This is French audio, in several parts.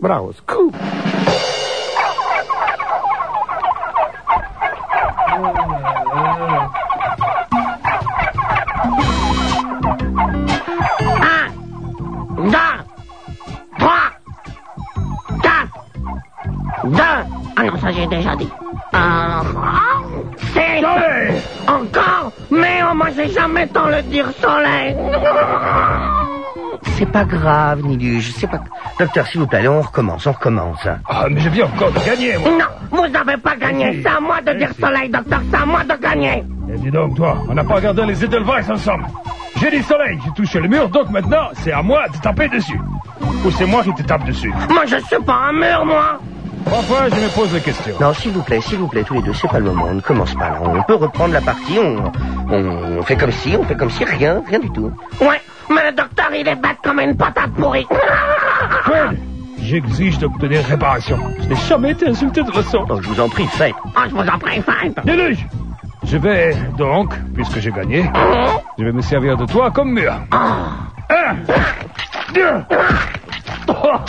Bravo, scoop. Ah non, ça j'ai déjà dit. C'est... Soleil. Encore. Mais moi j'ai jamais tant le dire soleil. C'est pas grave, Niluge, c'est pas... Docteur, s'il vous plaît, allez, on recommence. Ah, mais je viens encore de gagner, moi. Non, vous n'avez pas gagné. C'est à moi de dire soleil, docteur, c'est à moi de gagner. Eh, dis donc, toi, on n'a pas regardé les Edelweiss ensemble. J'ai dit soleil, j'ai touché le mur, donc maintenant, c'est à moi de taper dessus. Ou c'est moi qui te tape dessus. Moi, je suis pas un mur, moi. Parfois, je me pose des questions. Non, s'il vous plaît, tous les deux, c'est pas le moment, on ne commence pas là. On peut reprendre la partie, on fait comme si, rien du tout. Ouais, mais le docteur, il est bête comme une patate pourrie. Fred, j'exige d'obtenir réparation. Je n'ai jamais été insulté de façon. Donc, je vous en prie, faites. Je vous en prie, faites. Déluge. Je vais donc, puisque j'ai gagné, je vais me servir de toi comme mur. 1, 2, 3...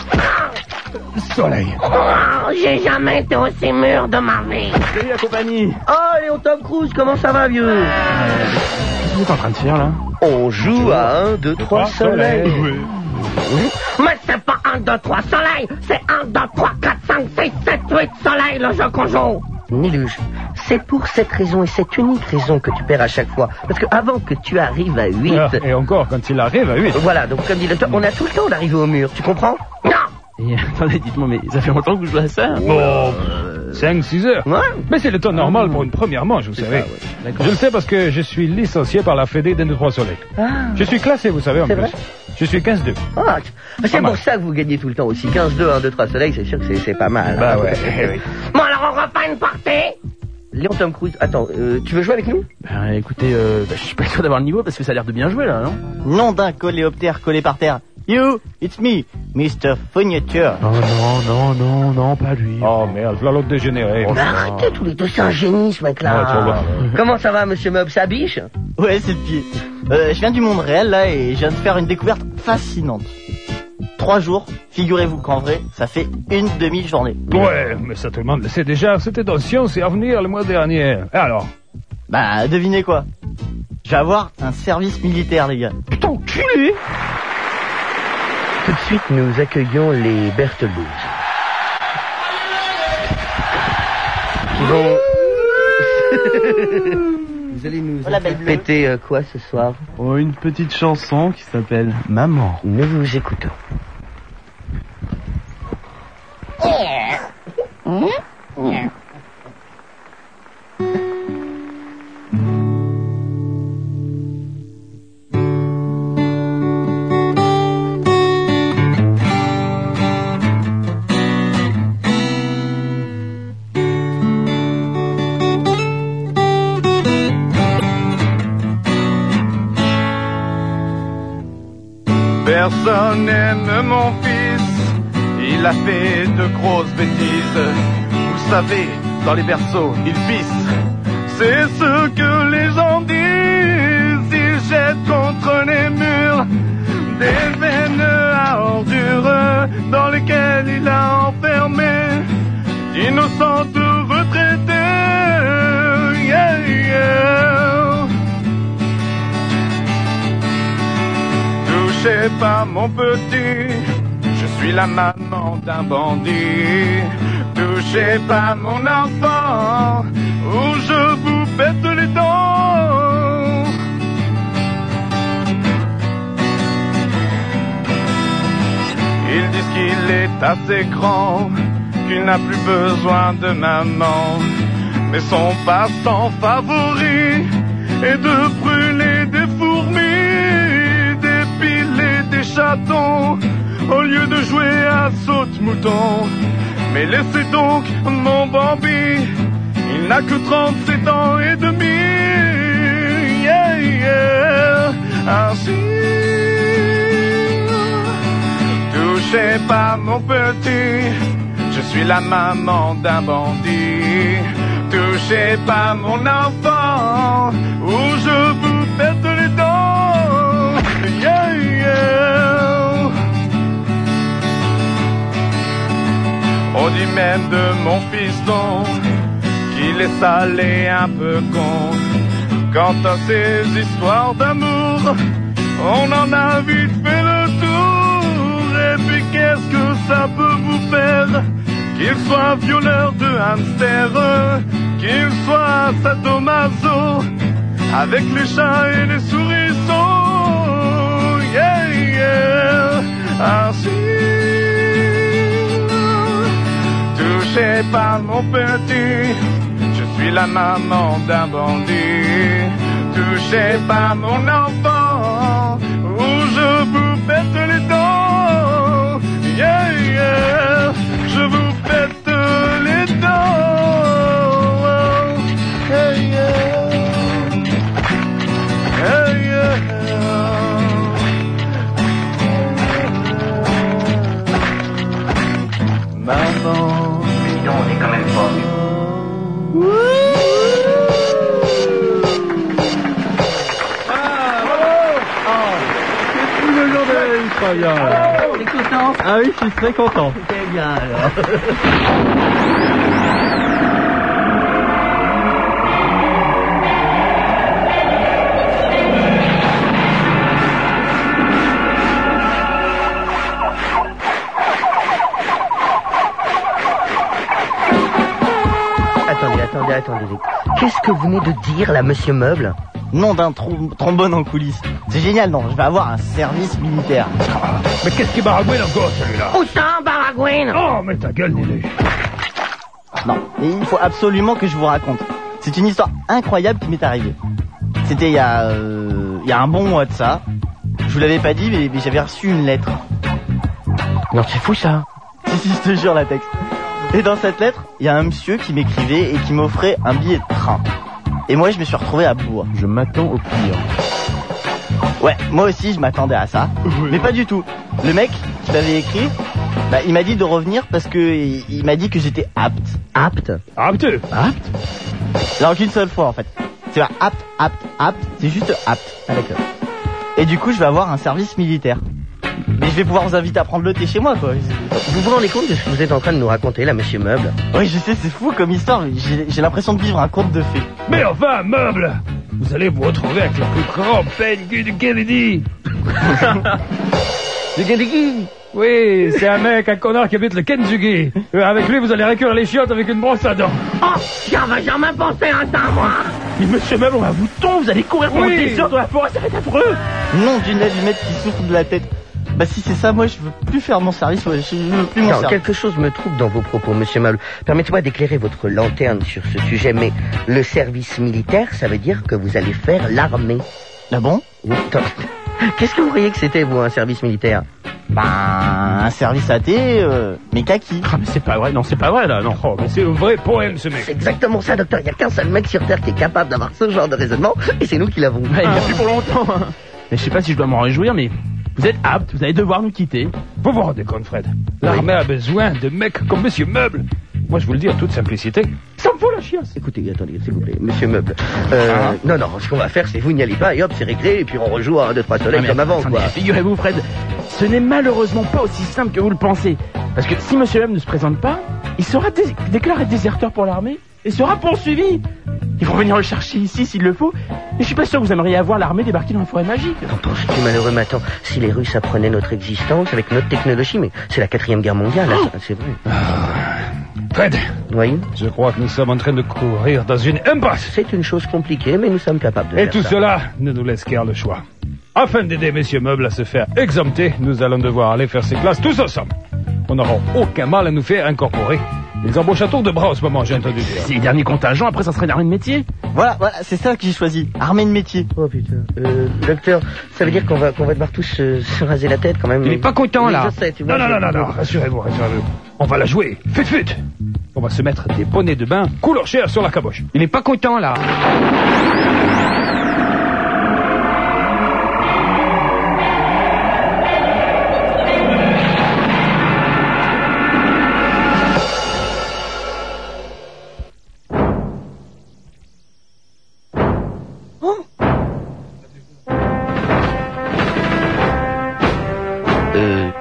Soleil. J'ai jamais été aussi mûr de ma vie. Salut la compagnie. Oh, Léon Tom Cruise, comment ça va, vieux? Qu'est-ce que vous êtes en train de faire, là? On joue à 1, 2, 3 soleil. Oui. Mais c'est pas 1, 2, 3 soleil. C'est 1, 2, 3, 4, 5, 6, 7, 8 soleil, le jeu qu'on joue. Niluge, c'est pour cette raison et cette unique raison que tu perds à chaque fois. Parce que avant que tu arrives à 8... Et encore, quand il arrive à 8... Voilà, donc comme dit le docteur, on a tout le temps d'arriver au mur, tu comprends? Non. Et attendez, dites-moi, mais ça fait longtemps que vous jouez à ça? Bon, 5-6 heures. Ouais. Mais c'est le temps normal pour une première manche, vous savez. Ouais. Je le sais parce que je suis licencié par la Fédé d'N 3 Soleil. Je suis classé, vous savez, en C'est plus. vrai? Je suis 15-2. Ah, c'est mal. pour ça que vous gagnez tout le temps aussi. 15-2, 1, 2, 3 soleil, c'est sûr que c'est pas mal. Bah hein. ouais, oui. Bon, alors on refait une partie. Léon Tom Cruise, attends, tu veux jouer avec nous? Ben, écoutez, je suis pas sûr d'avoir le niveau parce que ça a l'air de bien jouer, là, non? Nom d'un coléoptère collé par terre. You, it's me, Mr. Fognature. Non, pas lui. Oh merde, voilà l'autre dégénéré. Mais arrêtez tous les deux, c'est un génie ce mec-là. Ouais, tu vas voir, ouais. Comment ça va, monsieur Mob, ça biche? Ouais, c'est le pied. Je viens du monde réel, là, et je viens de faire une découverte fascinante. 3 jours, figurez-vous qu'en vrai, ça fait une demi-journée. Ouais, mais ça tout le monde le sait déjà, c'était dans Science et Avenir le mois dernier. Et alors? Bah, devinez quoi? Je vais avoir un service militaire, les gars. Putain, enculé! Tout de suite, nous accueillons les Berthelbus. Qui vont... Vous allez nous Oh, la belle bleue. péter quoi ce soir? Oh, une petite chanson qui s'appelle Maman. Nous vous écoutons. Personne n'aime mon fils, il a fait de grosses bêtises. Vous savez, dans les berceaux, il pisse. C'est ce que les gens disent. Il jette contre les murs des veines à ordures dans lesquelles il a enfermé d'innocentes retraitées. Yeah, yeah. Touchez pas mon petit, je suis la maman d'un bandit. Touchez pas mon enfant, ou je vous pète les dents. Ils disent qu'il est assez grand, qu'il n'a plus besoin de maman. Mais son passe-temps favori est de brûler des fourmis, d'épiler des chatons, au lieu de jouer à saute-mouton. Mais laissez donc mon Bambi, il n'a que 37 ans et demi. Yeah, yeah. Ainsi, touchez pas mon petit, je suis la maman d'un bandit. Touchez pas mon enfant, ou je vous pète les dents. Yeah, yeah. même de mon fiston, qu'il est salé un peu con. Quant à ces histoires d'amour, on en a vite fait le tour. Et puis qu'est-ce que ça peut vous faire, qu'il soit violeur de hamster, qu'il soit sadomaso, avec les chats et les sourissons. Yeah, yeah. Ainsi, touché par mon petit, je suis la maman d'un bandit. Touché par mon enfant, où je vous pète les dents. Yeah, yeah. Je vous pète les dents. Yeah, yeah. Yeah, yeah. Maman. Mais non, on est quand même pas. Très bien. T'es content? Ah oui, je suis très content. Très bien alors. Attendez. Qu'est-ce que vous venez de dire là, monsieur Meuble? Nom d'un trombone en coulisses. C'est génial, non? Je vais avoir un service militaire. Mais qu'est-ce qui baragouine encore, celui-là? Où ça, Baragouine? Oh, mais ta gueule, Néné. Non, et il faut absolument que je vous raconte. C'est une histoire incroyable qui m'est arrivée. C'était il y a un bon mois de ça. Je vous l'avais pas dit, mais j'avais reçu une lettre. Non, c'est fou ça. Si, je te jure la texte. Et dans cette lettre, il y a un monsieur qui m'écrivait et qui m'offrait un billet de train. Et moi, je me suis retrouvé à bout. Je m'attends au pire. Ouais, moi aussi, je m'attendais à ça. Mais pas du tout. Le mec qui m'avait écrit, il m'a dit de revenir parce que il m'a dit que j'étais apte. Apte? Apte? Alors qu'une seule fois, en fait. C'est pas apte. C'est juste apte. Ah d'accord. Et du coup, je vais avoir un service militaire. Mais je vais pouvoir vous inviter à prendre le thé chez moi, quoi. Vous vous rendez compte de ce que vous êtes en train de nous raconter là, monsieur Meuble? Oui, je sais, c'est fou comme histoire. J'ai l'impression de vivre un conte de fées. Mais enfin, Meuble, vous allez vous retrouver avec le plus grand pengu du Kennedy. Du Kennedy? Oui, c'est un mec, un connard qui habite le Kentucky. Avec lui, vous allez récurer les chiottes avec une brosse à dents. Oh, j'avais jamais pensé à ça, moi. Mais monsieur Meuble, on va vous tomber, vous allez courir pendant des heures dans la forêt, ça va être affreux. Nom d'une allumette qui souffle de la tête. Bah si c'est ça, moi je veux plus faire mon service, ouais, je veux plus mon Non, service. quelque chose me trouble dans vos propos, monsieur Meuble. Permettez-moi d'éclairer votre lanterne sur ce sujet, mais le service militaire, ça veut dire que vous allez faire l'armée. Ah bon? Oui, attends. Qu'est-ce que vous croyez que c'était, vous, un service militaire? Un service athée, mais kaki. Ah mais c'est pas vrai, non c'est pas vrai là, non. Oh, mais c'est un vrai poème, ce mec. C'est exactement ça, docteur. Il n'y a qu'un seul mec sur Terre qui est capable d'avoir ce genre de raisonnement, et c'est nous qui l'avons. Ouais, il n'y a plus pour longtemps. Hein. Mais je sais pas si je dois m'en réjouir, mais vous êtes apte, vous allez devoir nous quitter. Vous vous rendez compte, Fred? L'armée a besoin de mecs comme monsieur Meuble. Moi, je vous le dis en toute simplicité, ça me fout la chiasse. Écoutez, attendez, s'il vous plaît, monsieur Meuble. Non, ce qu'on va faire, c'est vous n'y allez pas, et hop, c'est réglé, et puis on rejoue à 1, 2, 3 soleils comme avant, attendez, quoi. Figurez-vous, Fred, ce n'est malheureusement pas aussi simple que vous le pensez. Parce que si monsieur M ne se présente pas, il sera déclaré déserteur pour l'armée et sera poursuivi. Ils vont venir le chercher ici s'il le faut. Et je suis pas sûr que vous aimeriez avoir l'armée débarquer dans une forêt magique. Qu'en penses-tu, malheureux Matan? Si les Russes apprenaient notre existence avec notre technologie, mais c'est la 4e guerre mondiale, là, c'est vrai. Fred, Oui, je crois que nous sommes en train de courir dans une impasse. c'est une chose compliquée, mais nous sommes capables de Et faire tout ça. cela ne nous laisse guère le choix. Afin d'aider messieurs Meuble à se faire exempter, nous allons devoir aller faire ces classes tous ensemble. On n'aura aucun mal à nous faire incorporer. Ils embauchent à tour de bras en ce moment, j'ai entendu dire. C'est les derniers contingents, après ça serait l'armée de métier. Voilà, c'est ça que j'ai choisi. Armée de métier. Oh putain. Docteur, ça veut dire qu'on va devoir tous se raser la tête quand même. Il est pas content, Oui, là. je sais, tu vois, Non, rassurez-vous. On va la jouer. Fut. On va se mettre des bonnets de bain couleur chair sur la caboche. Il est pas content là.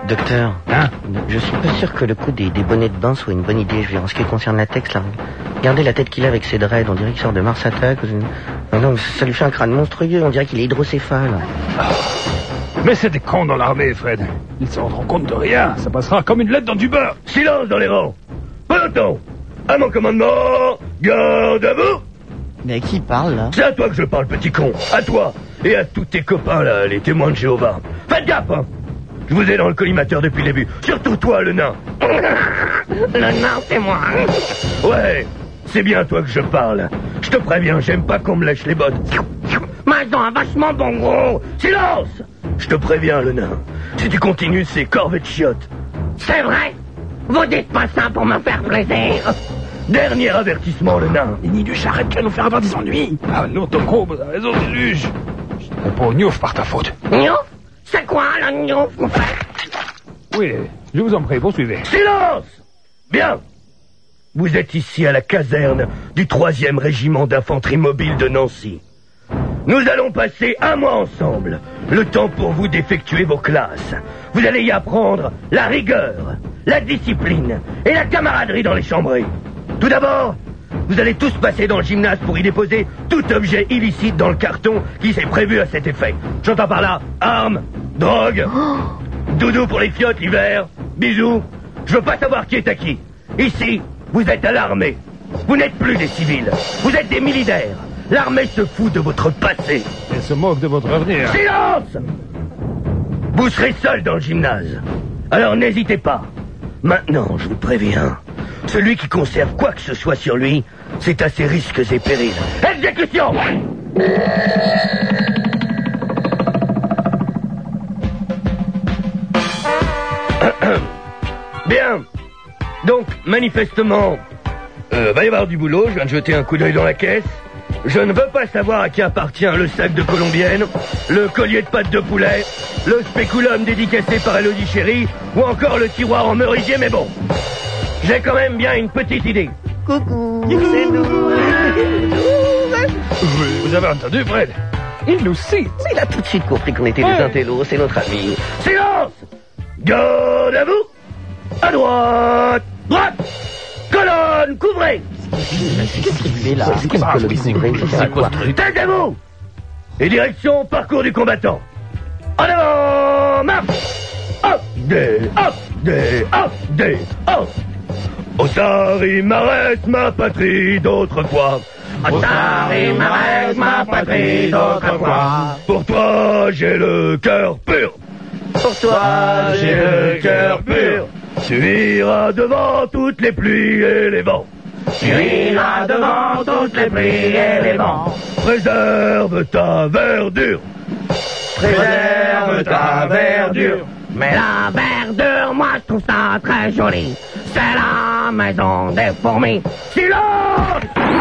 Docteur, Hein? je suis pas sûr que le coup des bonnets de bain soit une bonne idée. Je veux dire, en ce qui concerne la texte, là, regardez la tête qu'il a avec ses dreads. On dirait qu'il sort de Mars Attack. Non, ça lui fait un crâne monstrueux. On dirait qu'il est hydrocéphale. Mais c'est des cons dans l'armée, Fred. Ils se rendront compte de rien. Ça passera comme une lettre dans du beurre. Silence dans les rangs. Peloton. À mon commandement, garde à vous. Mais à qui il parle, là? C'est à toi que je parle, petit con. À toi. Et à tous tes copains, là, les témoins de Jéhovah. Faites gaffe, hein. Je vous ai dans le collimateur depuis le début. Surtout toi, le nain. Le nain, c'est moi. Ouais, c'est bien toi que je parle. Je te préviens, j'aime pas qu'on me lèche les bottes. Mais ils ont un vachement bon gros. Silence. Je te préviens, le nain. Si tu continues, c'est corvée de chiottes. C'est vrai. Vous dites pas ça pour me faire plaisir. Dernier avertissement, le nain. Les nids du charrette qui va nous faire avoir des ennuis. Ah non, ton gros, t'as raison, déluge. Je te réponds gnouf par ta faute. Gnouf? C'est quoi le gnouf, vous faites? Oui, je vous en prie, poursuivez. Silence. Bien. Vous êtes ici à la caserne du 3e régiment d'infanterie mobile de Nancy. Nous allons passer un mois ensemble. Le temps pour vous d'effectuer vos classes. Vous allez y apprendre la rigueur, la discipline et la camaraderie dans les chambrées. Tout d'abord, vous allez tous passer dans le gymnase pour y déposer tout objet illicite dans le carton qui s'est prévu à cet effet. J'entends par là armes, drogue, doudou pour les fiottes l'hiver, bisous. Je veux pas savoir qui est à qui. Ici, vous êtes à l'armée. Vous n'êtes plus des civils. Vous êtes des militaires. L'armée se fout de votre passé. Et se moque de votre avenir. Silence! Vous serez seul dans le gymnase. Alors n'hésitez pas. Maintenant, je vous préviens, celui qui conserve quoi que ce soit sur lui, c'est à ses risques et périls. Exécution! Bien. Donc, manifestement, va y avoir du boulot. Je viens de jeter un coup d'œil dans la caisse. Je ne veux pas savoir à qui appartient le sac de colombienne, le collier de pâte de poulet, le spéculum dédicacé par Elodie Chéri, ou encore le tiroir en merisier, mais bon. J'ai quand même bien une petite idée. Coucou, c'est nous. Vous avez entendu, Fred? Il nous cite. il a tout de suite compris qu'on était des intellos. C'est notre ami. Silence! Garde à vous! À droite! Droite! Colonne, couvrez! Qu'est-ce qu'il fait, là? C'est quoi le couvrir? C'est quoi? Taisez-vous! Et direction parcours du combattant. En avant, marche! Hop, des, hop, des, hop, des, hop! Ossari Marès, ma patrie d'autrefois. Ossari Marès, ma patrie d'autrefois. Pour toi, j'ai le cœur pur. Pour toi, j'ai le cœur pur. Tu iras devant toutes les pluies et les vents. Tu iras devant toutes les pluies et les vents. Préserve ta verdure. Préserve ta verdure. Mais la verdure, moi je trouve ça très joli. C'est la maison des fourmis. Silence!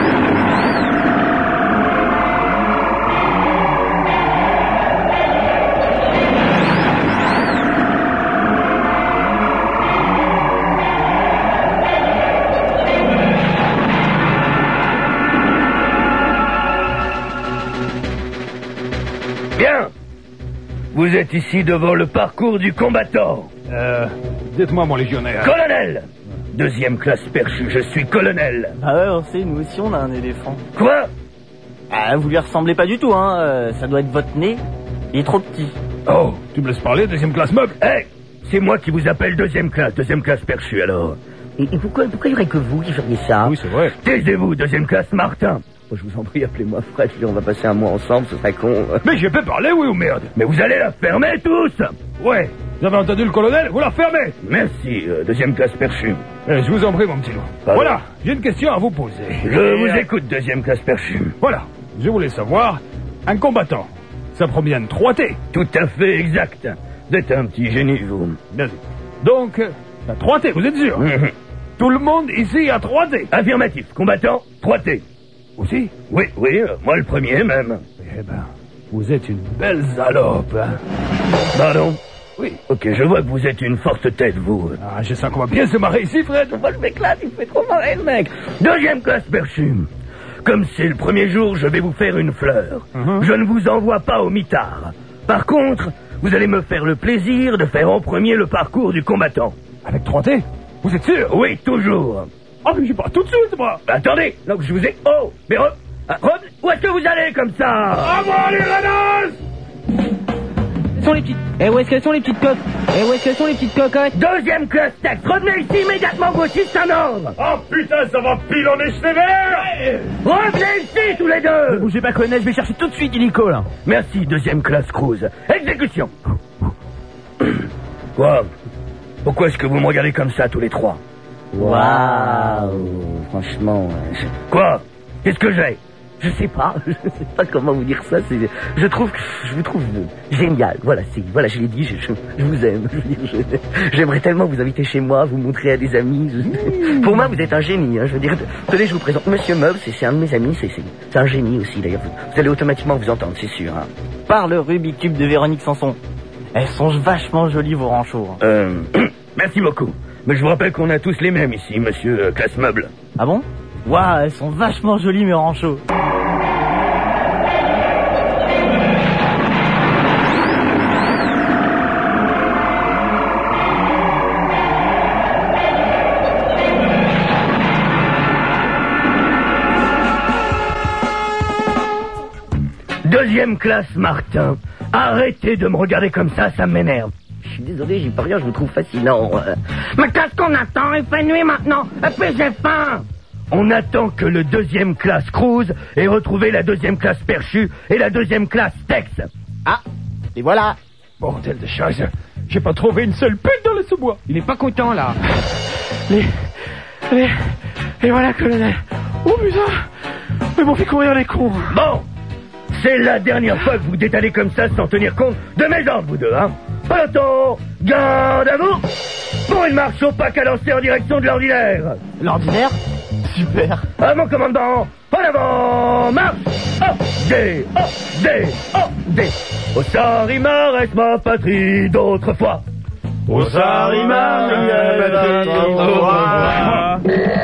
Bien. Vous êtes ici devant le parcours du combattant. Dites-moi, mon légionnaire. Colonel! 2e classe perchue, je suis colonel. Ah ouais, on sait, nous aussi on a un éléphant. Quoi? Ah, vous lui ressemblez pas du tout, hein. Ça doit être votre nez. Il est trop petit. Oh, tu me laisses parler, 2e classe meuble? Hé! C'est moi qui vous appelle 2e classe perchue, alors. Et pourquoi il y aurait que vous qui feriez ça? Oui, c'est vrai. Taisez-vous, 2e classe Martin. Je vous en prie, appelez-moi Fred. On va passer un mois ensemble, ce serait con. Mais je peux parler, oui ou merde? Mais vous allez la fermer tous. Ouais. Vous avez entendu le colonel? Vous la fermez. Merci, 2e classe perchue. Je vous en prie, mon petit loup. Pardon. Voilà, j'ai une question à vous poser. Je vous écoute, 2e classe perchue. Voilà, je voulais savoir, un combattant, ça provient de 3T. Tout à fait exact. Vous êtes un petit génie, vous. Bien sûr. Donc, la 3T, vous êtes sûr? Tout le monde ici a 3T. Affirmatif, combattant, 3T. Aussi? Oui, moi le premier même. Eh ben, vous êtes une belle salope, hein? Pardon? Oui. Ok, je vois que vous êtes une forte tête, vous. Ah, je sens qu'on va bien se marrer ici, Fred. Moi, je m'éclate, il fait trop marrer, le mec. 2e classe perchue. Comme c'est le premier jour, je vais vous faire une fleur. Je ne vous envoie pas au mitard. Par contre, vous allez me faire le plaisir de faire en premier le parcours du combattant. Avec 3D? Vous êtes sûr? Oui, toujours. Ah, mais j'ai pas tout de suite, moi. Attendez, donc je vous ai... Oh, mais où est-ce que vous allez comme ça? À moi, les ranas! Sont les petites... Eh, où est-ce qu'elles sont les petites coques? Eh, où est-ce qu'elles sont les petites cocottes? Deuxième classe texte, revenez ici immédiatement, gauchiste, un ordre. Oh putain, ça va pilonner sévère! Revenez ici, tous les deux. Ne bougez pas, colonel, je vais chercher tout de suite illico, là. Merci, deuxième classe cruise. Exécution. Quoi? Pourquoi est-ce que vous me regardez comme ça, tous les trois? Waouh, franchement... Quoi? Qu'est-ce que j'ai? Je sais pas comment vous dire ça, je vous trouve génial, voilà, je l'ai dit, je vous aime, j'aimerais tellement vous inviter chez moi, vous montrer à des amis, pour moi vous êtes un génie, hein, je veux dire, tenez, je vous présente Monsieur Meuble, c'est un de mes amis, c'est un génie aussi d'ailleurs, vous allez automatiquement vous entendre, c'est sûr, hein. Par le Rubik's Cube de Véronique Sanson. Elles sont vachement jolies vos ranchos. Merci beaucoup, mais je vous rappelle qu'on a tous les mêmes ici, Monsieur Classe Meuble. Ah bon? Waouh, elles sont vachement jolies mes ranchos. Deuxième classe Martin, arrêtez de me regarder comme ça m'énerve. Je suis désolé, j'y peux rien, je vous trouve fascinant. Mais qu'est-ce qu'on attend? Il fait nuit maintenant, et puis j'ai faim. On attend que le deuxième classe cruise ait retrouvé la deuxième classe perchue et la deuxième classe Tex. Ah, et voilà. Bordel de choses, j'ai pas trouvé une seule pute dans le sous-bois. Il est pas content, là. Et voilà, colonel. Oh putain, ils m'ont fait courir les cons. Bon, c'est la dernière fois que vous détalez comme ça sans tenir compte de mes ordres, vous deux, hein. Peloton, garde à vous. Pour une marche au pas cadencée en direction de l'ordinaire. L'ordinaire? Super. À mon commandant, en avant, marche. D. Au Sarima reste ma patrie d'autrefois. Au Sarima reste d'autrefois.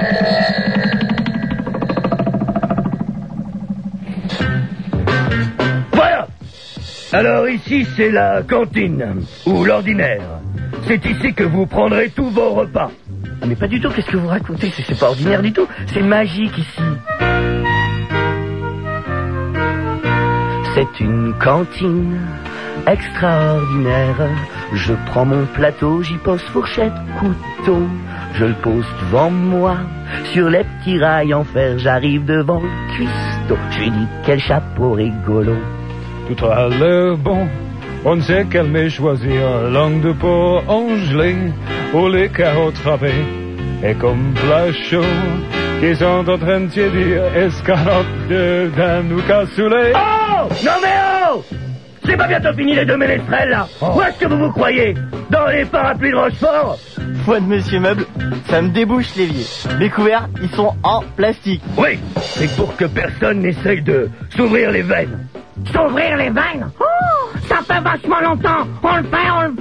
Voilà. Alors ici c'est la cantine, ou l'ordinaire. C'est ici que vous prendrez tous vos repas. Mais pas du tout, qu'est-ce que vous racontez? C'est pas ordinaire du tout, c'est magique ici. C'est une cantine extraordinaire. Je prends mon plateau, j'y pose fourchette, couteau. Je le pose devant moi, sur les petits rails en fer. J'arrive devant le cuistot, je lui dis quel chapeau rigolo. Tout a l'air bon, on ne sait quel mais choisir. Langue de porc angelée, ou les carottes râpées. Et comme plat chaud, qui sont en train de tiédir, escalope de dinde ou cassoulet. Oh! Non mais oh! C'est pas bientôt fini les deux ménestrels là. Où est-ce que vous vous croyez? Dans les parapluies de Rochefort? Foi de Monsieur Meuble, ça me débouche l'évier. Les couverts, ils sont en plastique. Oui, c'est pour que personne n'essaye de s'ouvrir les veines. S'ouvrir les veines? Oh! Ça fait vachement longtemps. On le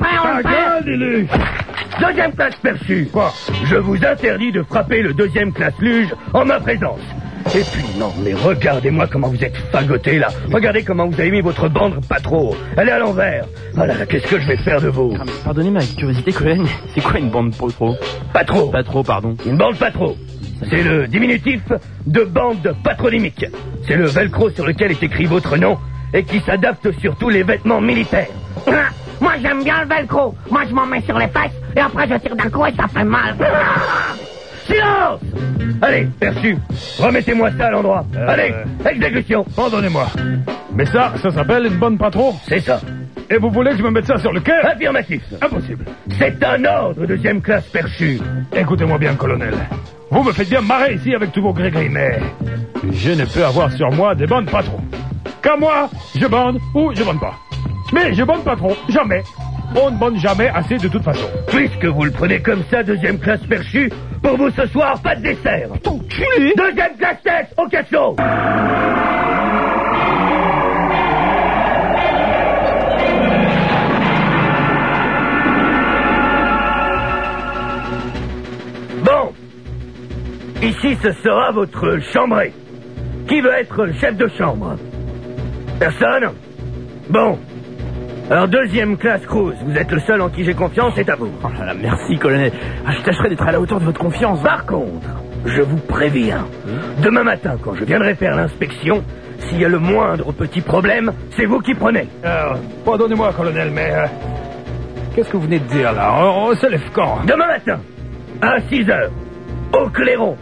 fait. Deuxième classe perçue. Quoi? Je vous interdis de frapper le deuxième classe luge en ma présence. Et puis, non, mais regardez-moi comment vous êtes fagotés, là. Regardez comment vous avez mis votre bande pas trop. Elle est à l'envers. Voilà, qu'est-ce que je vais faire de vous? Ah, mais pardonnez ma curiosité, colonel, mais c'est quoi une bande pas trop? Pas trop. Pas trop, pardon. Une bande pas trop. C'est le diminutif de bande patronymique. C'est le velcro sur lequel est écrit votre nom et qui s'adapte sur tous les vêtements militaires. Moi, j'aime bien le velcro. Moi, je m'en mets sur les fesses et après, je tire d'un coup et ça fait mal. Silence! Allez, perçu, remettez-moi ça à l'endroit. Allez, exécution. Pardonnez-moi. Mais ça s'appelle une bonne patron. C'est ça. Et vous voulez que je me mette ça sur le cœur? Affirmatif. Impossible. C'est un ordre, deuxième classe perçu. Écoutez-moi bien, colonel. Vous me faites bien marrer ici avec tous vos gris-gris, mais je ne peux avoir sur moi des bonnes patrons. Qu'à moi, je bande ou je bande pas. Mais je bande pas trop, jamais. On ne bande jamais assez de toute façon. Puisque vous le prenez comme ça, deuxième classe perchue, pour vous ce soir, pas de dessert. Ton culé! Deuxième classe tête, au cachot. Bon. Ici, ce sera votre chambré. Qui veut être le chef de chambre? Personne? Bon. Alors, deuxième classe Cruz, vous êtes le seul en qui j'ai confiance, c'est à vous. Oh là là, merci, colonel. Ah, je tâcherai d'être à la hauteur de votre confiance. Par contre, je vous préviens, demain matin, quand je viendrai faire l'inspection, s'il y a le moindre petit problème, c'est vous qui prenez. Pardonnez-moi, colonel, mais... qu'est-ce que vous venez de dire, là? On se lève quand? Demain matin, à 6h, au clairon.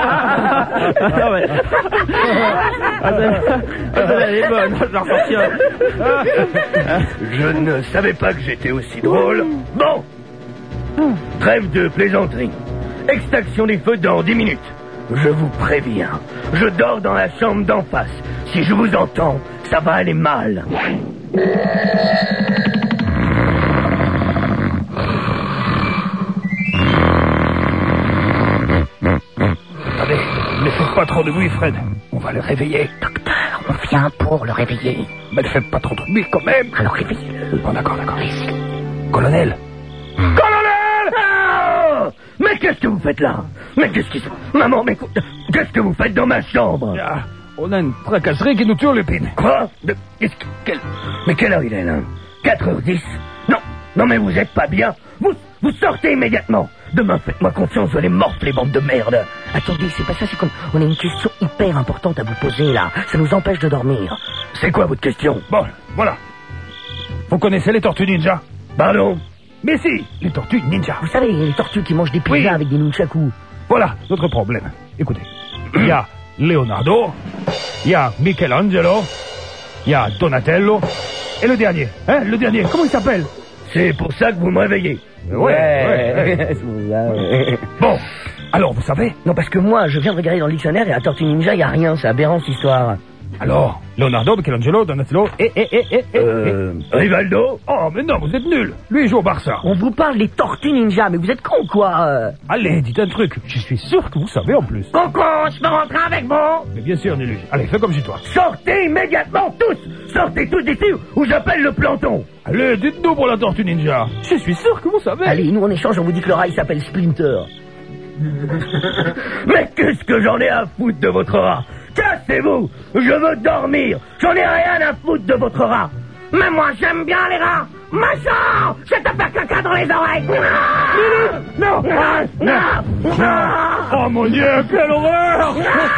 Elle est bonne, je la ressortirai. Je ne savais pas que j'étais aussi drôle. Bon, trêve de plaisanterie. Extinction des feux dans 10 minutes. Je vous préviens, je dors dans la chambre d'en face. Si je vous entends, ça va aller mal. Attendez, ne faites pas trop de bruit, Fred. On va le réveiller. Docteur, on vient pour le réveiller. Mais ne faites pas trop de bruit, quand même. Alors réveillez-le. Bon, d'accord. Colonel. Colonel! Oh, mais qu'est-ce que vous faites là? Mais qu'est-ce qui se... Maman, mais qu'est-ce que vous faites dans ma chambre? Ah, on a une tracasserie qui nous tue l'épine. Quoi? Mais quelle heure il est, là? 4h10? Non, mais vous êtes pas bien. Vous sortez immédiatement. Demain, faites-moi confiance, vous allez morfler, bande de merde. Attendez, c'est pas ça, c'est qu'on a une question hyper importante à vous poser, là. Ça nous empêche de dormir. C'est quoi votre question? Bon, voilà. Vous connaissez les tortues ninja? Pardon? Mais si, les tortues ninja. Vous savez, les tortues qui mangent des pizzas Oui. avec des nunchakus. Voilà notre problème. Écoutez, il y a Leonardo, il y a Michelangelo, il y a Donatello, et le dernier, comment il s'appelle? C'est pour ça que vous me réveillez. Ouais. Bon, alors vous savez? Non, parce que moi, je viens de regarder dans le dictionnaire et à Tortue Ninja, il y a rien, c'est aberrant cette histoire. Alors, Leonardo, Michelangelo, Donatello, Rivaldo? Oh, mais non, vous êtes nuls. Lui, il joue au Barça. On vous parle des Tortues Ninja, mais vous êtes cons, quoi. Allez, dites un truc. Je suis sûr que vous savez en plus. Coco, je peux rentrer avec vous? Mais bien sûr, Nulu. Allez, fais comme chez toi. Sortez immédiatement, tous! Sortez tous d'ici ou j'appelle le planton! Allez, dites-nous pour la tortue ninja. Je suis sûr que vous savez. Allez, nous, en échange, on vous dit que le rail s'appelle Splinter. Mais qu'est-ce que j'en ai à foutre de votre rat? Cassez-vous! Je veux dormir! J'en ai rien à foutre de votre rat! Mais moi j'aime bien les rats! Machin! Je vais te faire caca dans les oreilles! Non! Oh mon Dieu, quelle horreur!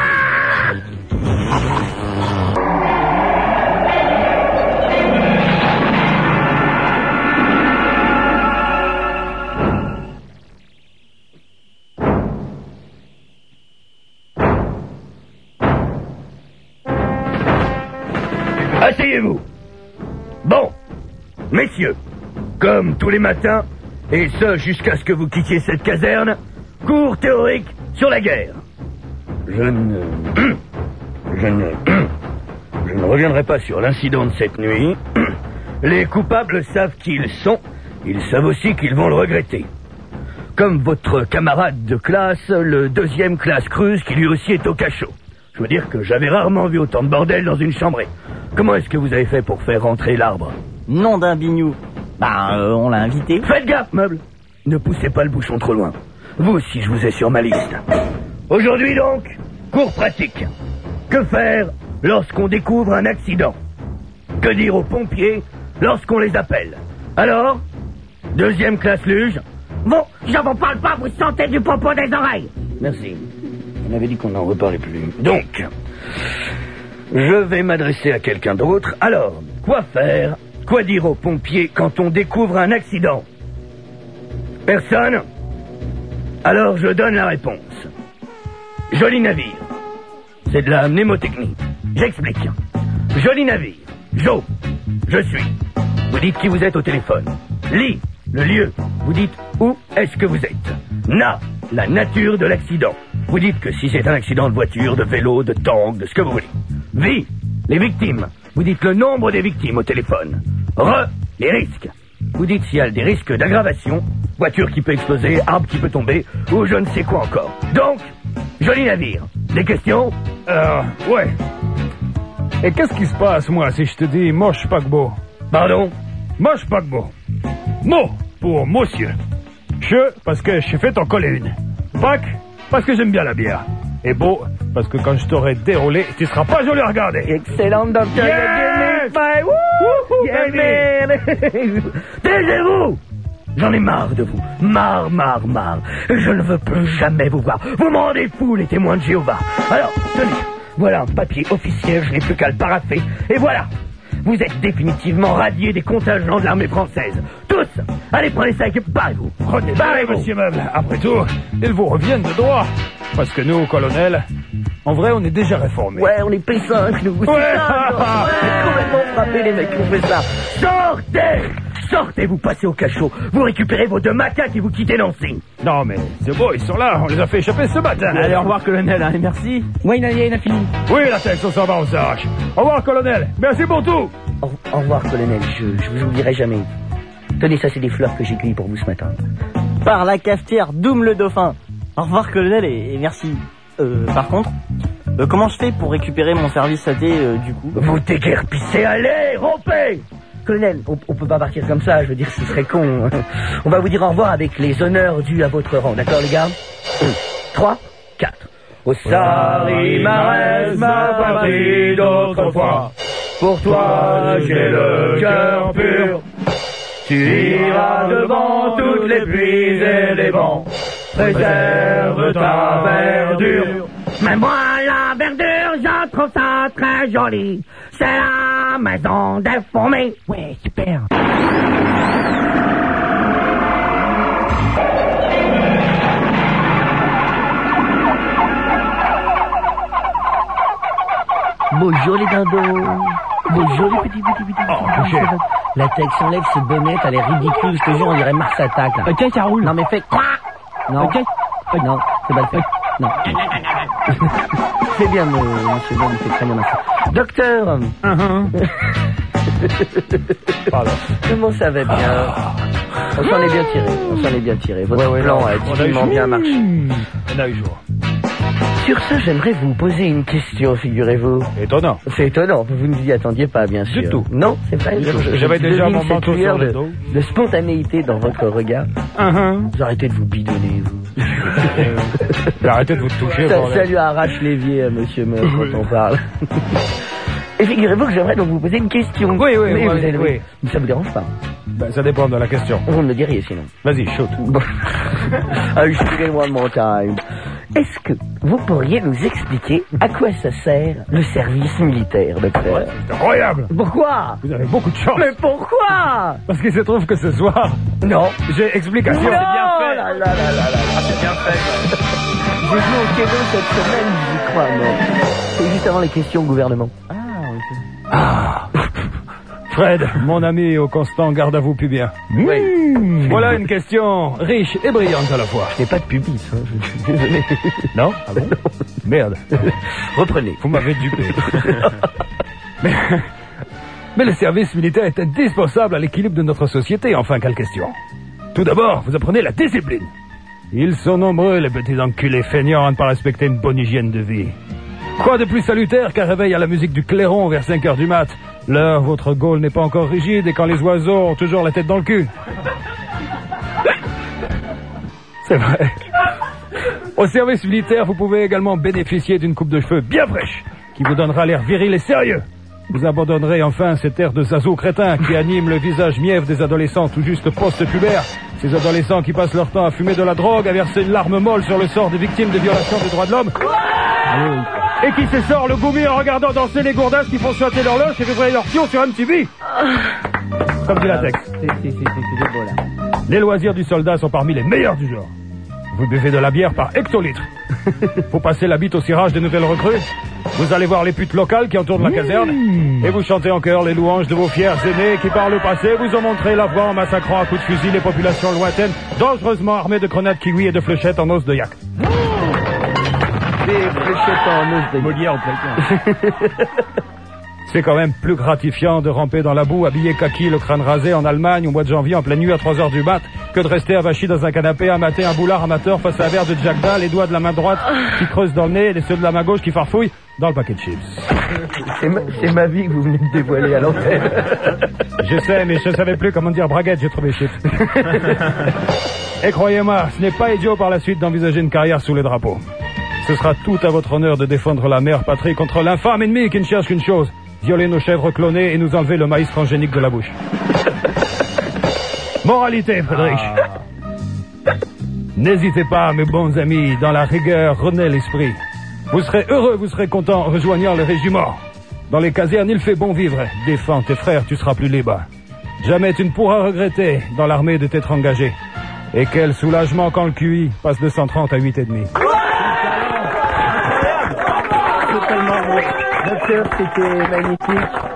Asseyez-vous! Bon, messieurs, comme tous les matins, et ce jusqu'à ce que vous quittiez cette caserne, cours théorique sur la guerre. Je ne reviendrai pas sur l'incident de cette nuit. Les coupables savent qui ils sont, ils savent aussi qu'ils vont le regretter. Comme votre camarade de classe, le deuxième classe Cruz, qui lui aussi est au cachot. Je veux dire que j'avais rarement vu autant de bordel dans une chambrée. Comment est-ce que vous avez fait pour faire rentrer l'arbre? Nom d'un bignou. On l'a invité. Faites gaffe, meuble. Ne poussez pas le bouchon trop loin. Vous aussi, je vous ai sur ma liste. Aujourd'hui donc, cours pratique. Que faire lorsqu'on découvre un accident? Que dire aux pompiers lorsqu'on les appelle? Alors, deuxième classe luge. Bon, je vous parle pas, vous sentez du popo des oreilles. Merci. On avait dit qu'on n'en reparlait plus. Donc, je vais m'adresser à quelqu'un d'autre. Alors, quoi faire? Quoi dire aux pompiers quand on découvre un accident? Personne? Alors je donne la réponse. Joli navire. C'est de la mnémotechnie. J'explique. Joli navire. Jo. Je suis. Vous dites qui vous êtes au téléphone. Li. Le lieu. Vous dites où est-ce que vous êtes. Na. La nature de l'accident. Vous dites que si c'est un accident de voiture, de vélo, de tank, de ce que vous voulez. Vi. Les victimes. Vous dites le nombre des victimes au téléphone. Re. Les risques. Vous dites s'il y a des risques d'aggravation, voiture qui peut exploser, arbre qui peut tomber, ou je ne sais quoi encore. Donc, joli navire. Des questions? Ouais. Et qu'est-ce qui se passe, moi, si je te dis moche paquebot? Pardon? Moche paquebot. Mo pour monsieur. Che parce que je fait en coller une. Pack parce que j'aime bien la bière. Et beau parce que quand je t'aurai déroulé, tu seras pas joli à regarder. Excellent, docteur. Yes! bye. Wouh, yeah, man. Taisez-vous. J'en ai marre de vous. Marre. Je ne veux plus jamais vous voir. Vous me rendez fou, les témoins de Jéhovah. Alors, tenez. Voilà un papier officiel, je n'ai plus qu'à le paraffer. Et voilà. Vous êtes définitivement radiés des contingents de l'armée française. Tous. Allez, prenez ça et barrez-vous. Barrez-vous, monsieur Meuble. Après tout, ils vous reviennent de droit. Parce que nous, colonel, en vrai, on est déjà réformés. Ouais, on est P5, nous. Ouais. C'est complètement frappé, les mecs qui ont fait ça. Sortez, vous passez au cachot. Vous récupérez vos 2 macaques et vous quittez Nancy. Non, mais c'est beau, ils sont là. On les a fait échapper ce matin. Allez, au revoir, colonel, hein, et merci. Ouais, il a fini. Oui, la tête, on s'en va, on s'arrache. Au revoir, colonel. Merci pour tout. Au revoir, colonel. Je vous oublierai jamais. Tenez, ça, c'est des fleurs que j'ai cueillies pour vous ce matin. Par la cafetière Doom le dauphin. Au revoir, colonel, et merci. Par contre, comment je fais pour récupérer mon service AT du coup? Vous déguerpissez, allez, rompez. Colonel, on peut pas partir comme ça, je veux dire, ce serait con. On va vous dire au revoir avec les honneurs dus à votre rang, d'accord les gars? 1, 3, 4. Au Sari-Marès, ma patrie d'autrefois, pour toi j'ai le cœur pur. Tu iras devant toutes les pluies et les vents, préserve ta verdure. Mais moi la verdure, je trouve ça très joli. C'est la maison des fourmis. Ouais, super. Bonjour les dindons. Bonjour les petits. La tête s'enlève ce bonnet, elle est ridicule, je te jure, on dirait Mars Attack. Là. Ok, ça roule. Non mais fais quoi? Non. Ok. Non, c'est pas le fait. Non. C'est bien, monsieur Bond, c'est très bien ça. Docteur. Pardon. Comment ça va bien? On s'en est bien tiré. Votre plan a divinement bien marché. On a eu jour. Sur ça, j'aimerais vous poser une question, figurez-vous. Étonnant. C'est étonnant, vous ne vous y attendiez pas, bien sûr. Du tout. Non, c'est vrai. J'avais déjà mon cette manteau lueur sur le dos. de spontanéité dans votre regard. Vous arrêtez de vous bidonner, vous. Arrêtez de vous toucher. Ça lui arrache l'évier à monsieur Meuf quand on parle. Et figurez-vous que j'aimerais donc vous poser une question. Oui. Mais ça vous dérange pas? Ben, ça dépend de la question. Vous me le diriez sinon. Vas-y, shoot. Bon. I speak one more time. Est-ce que vous pourriez nous expliquer à quoi ça sert le service militaire, docteur? C'est incroyable. Pourquoi? Vous avez beaucoup de chance. Mais pourquoi? Parce qu'il se trouve que ce soir, non, j'ai explication. Non, C'est bien fait. là. C'est bien fait. J'ai joué au Québec cette semaine, j'y crois, moi. C'est juste avant les questions au gouvernement. Fred, mon ami au constant garde à vous pubien. Oui. Voilà une question riche et brillante à la fois. Je n'ai pas de pubis, hein. Je suis désolé. Non? Ah bon? Merde. Reprenez. Vous m'avez dupé. Mais le service militaire est indispensable à l'équilibre de notre société. Enfin, quelle question. Tout d'abord, vous apprenez la discipline. Ils sont nombreux, les petits enculés feignants, à ne pas respecter une bonne hygiène de vie. Quoi de plus salutaire qu'un réveil à la musique du clairon vers 5 heures du mat? L'heure, votre gaule n'est pas encore rigide et quand les oiseaux ont toujours la tête dans le cul. C'est vrai. Au service militaire, vous pouvez également bénéficier d'une coupe de cheveux bien fraîche qui vous donnera l'air viril et sérieux. Vous abandonnerez enfin cet air de zazou crétin qui anime le visage mièvre des adolescents tout juste post-pubères. Ces adolescents qui passent leur temps à fumer de la drogue, à verser une larme molle sur le sort des victimes de violations des droits de l'homme. Et qui se sort le goumi en regardant danser les gourdasses qui font sauter leur loche et vibrer leur pion sur MTV. Comme dit la texte. C'est beau, là. Les loisirs du soldat sont parmi les meilleurs du genre. Vous buvez de la bière par hectolitre. Vous passez la bite au cirage des nouvelles recrues. Vous allez voir les putes locales qui entourent la caserne. Et vous chantez en chœur les louanges de vos fiers aînés qui, par le passé, vous ont montré la voie en massacrant à coups de fusil les populations lointaines, dangereusement armées de grenades kiwi et de fléchettes en os de yak. Des fléchettes en os de Molière au plateau. C'est quand même plus gratifiant de ramper dans la boue, habillé kaki, le crâne rasé en Allemagne au mois de janvier en pleine nuit à 3h du mat, que de rester avachi dans un canapé à mater un boulard amateur face à un verre de Jackda, les doigts de la main droite qui creusent dans le nez et ceux de la main gauche qui farfouillent dans le paquet de chips. C'est ma vie que vous venez de dévoiler à l'antenne. Je sais, mais je ne savais plus comment dire braguette, j'ai trouvé chips. Et croyez-moi, ce n'est pas idiot par la suite d'envisager une carrière sous les drapeaux. Ce sera tout à votre honneur de défendre la mère patrie contre l'infâme ennemi qui ne cherche qu'une chose, violer nos chèvres clonées et nous enlever le maïs transgénique de la bouche. Moralité, Frédéric. N'hésitez pas, mes bons amis, dans la rigueur, renaît l'esprit. Vous serez heureux, vous serez contents en rejoignant le régiment. Dans les casernes, il fait bon vivre. Défends tes frères, tu seras plus libre. Jamais tu ne pourras regretter dans l'armée de t'être engagé. Et quel soulagement quand le QI passe de 130 à 8,5. Totalement, docteur, c'était magnifique.